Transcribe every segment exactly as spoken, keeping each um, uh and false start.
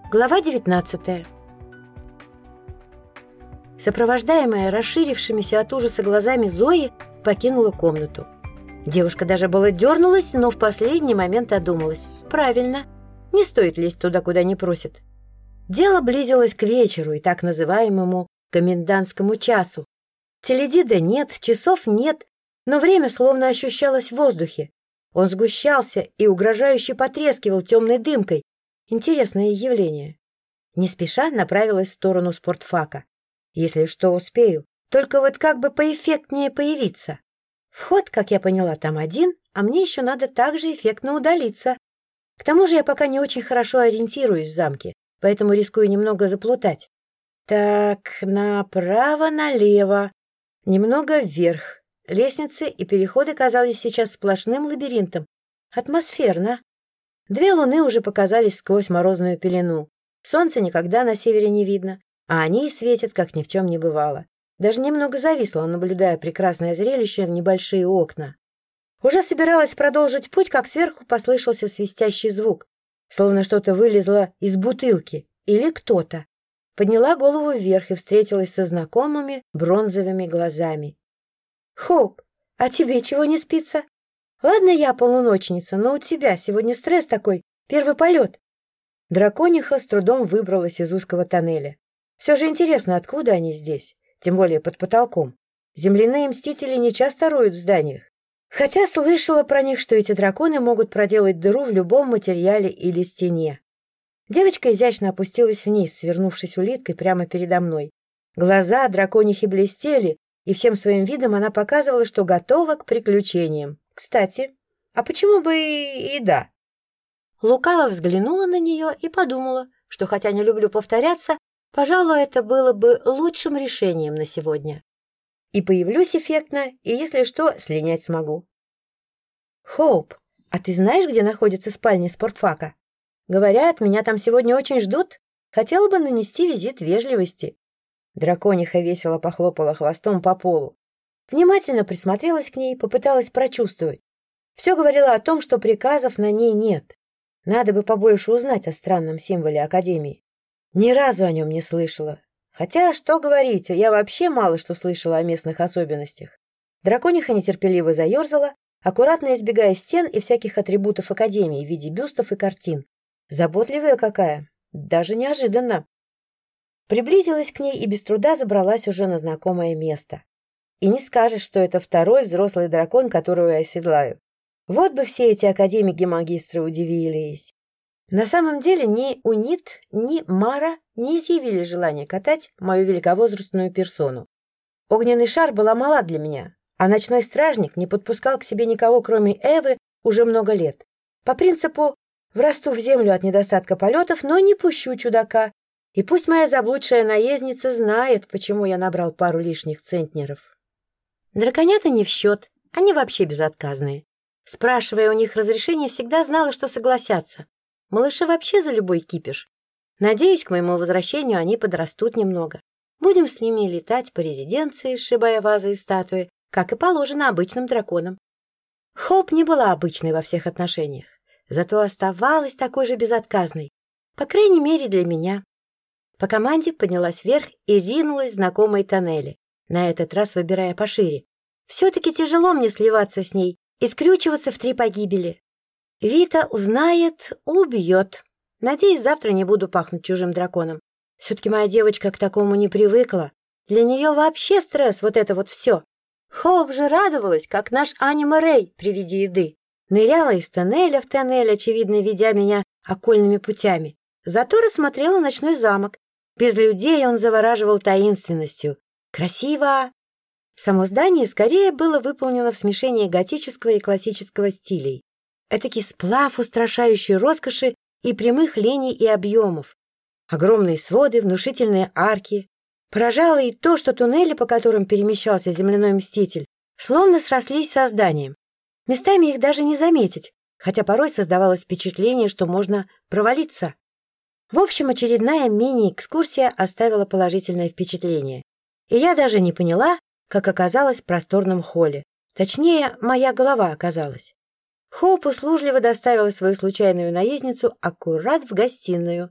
Глава девятнадцатая. Сопровождаемая расширившимися от ужаса глазами Зои покинула комнату. Девушка даже было дернулась, но в последний момент одумалась. Правильно, не стоит лезть туда, куда не просят. Дело близилось к вечеру и так называемому комендантскому часу. Теледида нет, часов нет, но время словно ощущалось в воздухе. Он сгущался и угрожающе потрескивал темной дымкой. Интересное явление. Не спеша направилась в сторону спортфака. Если что, успею. Только вот как бы поэффектнее появиться. Вход, как я поняла, там один, а мне еще надо также эффектно удалиться. К тому же я пока не очень хорошо ориентируюсь в замке, поэтому рискую немного заплутать. Так, направо-налево, немного вверх. Лестницы и переходы казались сейчас сплошным лабиринтом. Атмосферно. Две луны уже показались сквозь морозную пелену. Солнца никогда на севере не видно, а они и светят, как ни в чем не бывало. Даже немного зависла, наблюдая прекрасное зрелище в небольшие окна. Уже собиралась продолжить путь, как сверху послышался свистящий звук, словно что-то вылезло из бутылки или кто-то. Подняла голову вверх и встретилась со знакомыми бронзовыми глазами. «Хоуп, а тебе чего не спится? Ладно, я полуночница, но у тебя сегодня стресс такой, первый полет». Дракониха с трудом выбралась из узкого тоннеля. Все же интересно, откуда они здесь, тем более под потолком. Земляные мстители не часто роют в зданиях. Хотя слышала про них, что эти драконы могут проделать дыру в любом материале или стене. Девочка изящно опустилась вниз, свернувшись улиткой прямо передо мной. Глаза драконихи блестели, и всем своим видом она показывала, что готова к приключениям. Кстати, а почему бы и, и да? Лукаво взглянула на нее и подумала, что хотя не люблю повторяться, пожалуй, это было бы лучшим решением на сегодня. И появлюсь эффектно, и, если что, слинять смогу. Хоуп, а ты знаешь, где находится спальня спортфака? Говорят, меня там сегодня очень ждут. Хотела бы нанести визит вежливости. Дракониха весело похлопала хвостом по полу. Внимательно присмотрелась к ней, попыталась прочувствовать. Все говорило о том, что приказов на ней нет. Надо бы побольше узнать о странном символе Академии. Ни разу о нем не слышала. Хотя, что говорить, я вообще мало что слышала о местных особенностях. Дракониха нетерпеливо заерзала, аккуратно избегая стен и всяких атрибутов Академии в виде бюстов и картин. Заботливая какая, даже неожиданно. Приблизилась к ней и без труда забралась уже на знакомое место. И не скажешь, что это второй взрослый дракон, которого я седлаю. Вот бы все эти академики-магистры удивились. На самом деле ни Унит, ни Мара не изъявили желания катать мою великовозрастную персону. Огненный шар была мала для меня, а ночной стражник не подпускал к себе никого, кроме Эвы, уже много лет. По принципу «врасту в землю от недостатка полетов, но не пущу чудака». И пусть моя заблудшая наездница знает, почему я набрал пару лишних центнеров. Драконята не в счет, они вообще безотказные. Спрашивая у них разрешения, всегда знала, что согласятся. Малыши вообще за любой кипиш. Надеюсь, к моему возвращению они подрастут немного. Будем с ними летать по резиденции, сшибая вазы и статуи, как и положено обычным драконам. Хоуп не была обычной во всех отношениях, зато оставалась такой же безотказной, по крайней мере для меня. По команде поднялась вверх и ринулась в знакомые тоннели, на этот раз выбирая пошире. Все-таки тяжело мне сливаться с ней и скрючиваться в три погибели. Вита узнает, убьет. Надеюсь, завтра не буду пахнуть чужим драконом. Все-таки моя девочка к такому не привыкла. Для нее вообще стресс, вот это вот все. Хоуп же радовалась, как наш Анима Рэй при виде еды. Ныряла из тоннеля в тоннель, очевидно, ведя меня окольными путями. Зато рассмотрела ночной замок. Без людей он завораживал таинственностью. Красиво! Само здание скорее было выполнено в смешении готического и классического стилей. Этакий сплав устрашающей роскоши и прямых линий и объемов. Огромные своды, внушительные арки. Поражало и то, что туннели, по которым перемещался земляной мститель, словно срослись со зданием. Местами их даже не заметить, хотя порой создавалось впечатление, что можно провалиться. В общем, очередная мини-экскурсия оставила положительное впечатление. И я даже не поняла, как оказалась в просторном холле. Точнее, моя голова оказалась. Хоуп услужливо доставила свою случайную наездницу аккурат в гостиную.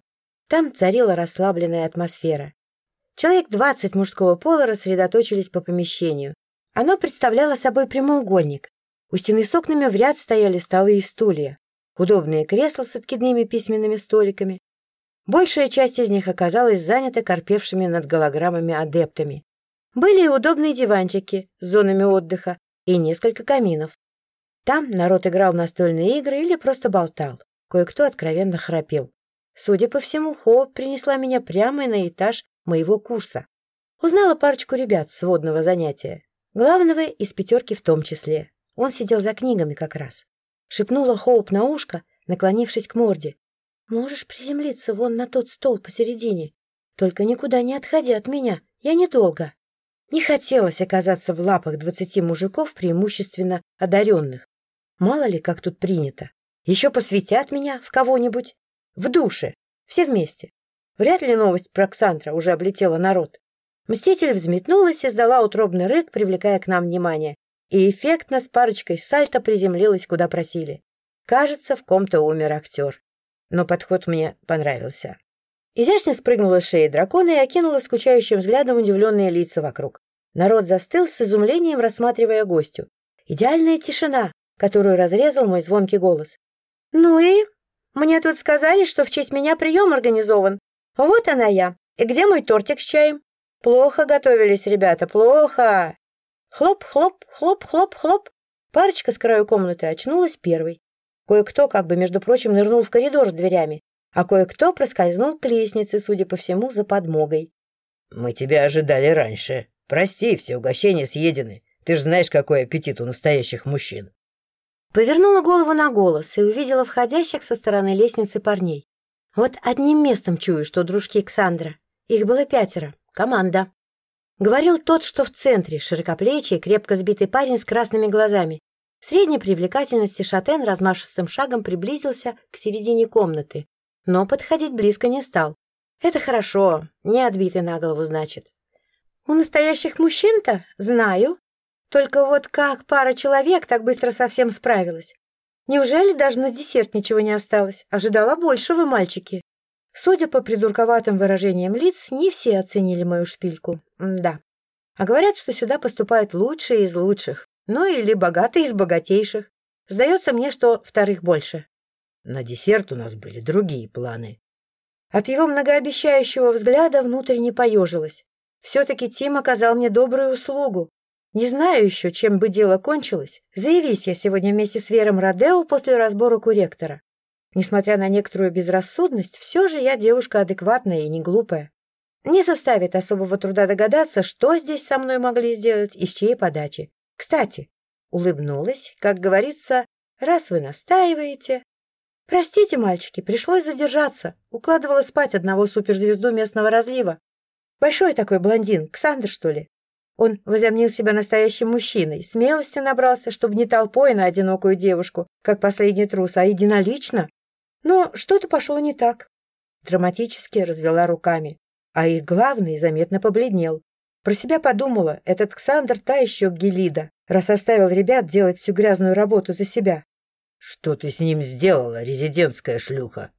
Там царила расслабленная атмосфера. Человек двадцать мужского пола рассредоточились по помещению. Оно представляло собой прямоугольник. У стены с окнами в ряд стояли столы и стулья, удобные кресла с откидными письменными столиками. Большая часть из них оказалась занята корпевшими над голограммами адептами. Были и удобные диванчики с зонами отдыха и несколько каминов. Там народ играл в настольные игры или просто болтал. Кое-кто откровенно храпел. Судя по всему, Хоуп принесла меня прямо на этаж моего курса. Узнала парочку ребят с водного занятия. Главного из пятерки в том числе. Он сидел за книгами как раз. Шепнула Хоуп на ушко, наклонившись к морде. «Можешь приземлиться вон на тот стол посередине. Только никуда не отходи от меня, я недолго». Не хотелось оказаться в лапах двадцати мужиков, преимущественно одаренных. Мало ли, как тут принято. Еще посвятят меня в кого-нибудь. В душе. Все вместе. Вряд ли новость про Ксандра уже облетела народ. Мститель взметнулась и издала утробный рык, привлекая к нам внимание. И эффектно с парочкой сальто приземлилась, куда просили. Кажется, в ком-то умер актер. Но подход мне понравился. Изящно спрыгнула с шеи дракона и окинула скучающим взглядом удивленные лица вокруг. Народ застыл с изумлением, рассматривая гостью. Идеальная тишина, которую разрезал мой звонкий голос. «Ну и? Мне тут сказали, что в честь меня прием организован. Вот она я. И где мой тортик с чаем? Плохо готовились ребята, плохо!» Хлоп, хлоп, хлоп, хлоп, хлоп. Парочка с краю комнаты очнулась первой. Кое-кто, как бы, между прочим, нырнул в коридор с дверями, а кое-кто проскользнул к лестнице, судя по всему, за подмогой. «Мы тебя ожидали раньше. Прости, все угощения съедены. Ты же знаешь, какой аппетит у настоящих мужчин». Повернула голову на голос и увидела входящих со стороны лестницы парней. Вот одним местом чую, что дружки Ксандра. Их было пятеро. Команда. Говорил тот, что в центре, широкоплечий, крепко сбитый парень с красными глазами. Средней привлекательности шатен размашистым шагом приблизился к середине комнаты, но подходить близко не стал. Это хорошо, не отбитый на голову, значит. У настоящих мужчин-то знаю. Только вот как пара человек так быстро совсем справилась? Неужели даже на десерт ничего не осталось? Ожидала большего, мальчики. Судя по придурковатым выражениям лиц, не все оценили мою шпильку. Да. А говорят, что сюда поступают лучшие из лучших. Ну или богатые из богатейших. Сдается мне, что вторых больше. На десерт у нас были другие планы. От его многообещающего взгляда внутренне поежилась. Все-таки Тим оказал мне добрую услугу. Не знаю еще, чем бы дело кончилось. Заявись я сегодня вместе с Вером Родео после разборок у ректора. Несмотря на некоторую безрассудность, все же я девушка адекватная и не глупая. Не составит особого труда догадаться, что здесь со мной могли сделать и с чьей подачи. Кстати, улыбнулась, как говорится, раз вы настаиваете. Простите, мальчики, пришлось задержаться. Укладывала спать одного суперзвезду местного разлива. Большой такой блондин, Ксандр, что ли? Он возомнил себя настоящим мужчиной, смелости набрался, чтобы не толпой на одинокую девушку, как последний трус, а единолично. Но что-то пошло не так. Драматически развела руками, а их главный заметно побледнел. Про себя подумала, этот Ксандр та еще гелида, раз оставил ребят делать всю грязную работу за себя. «Что ты с ним сделала, резидентская шлюха?»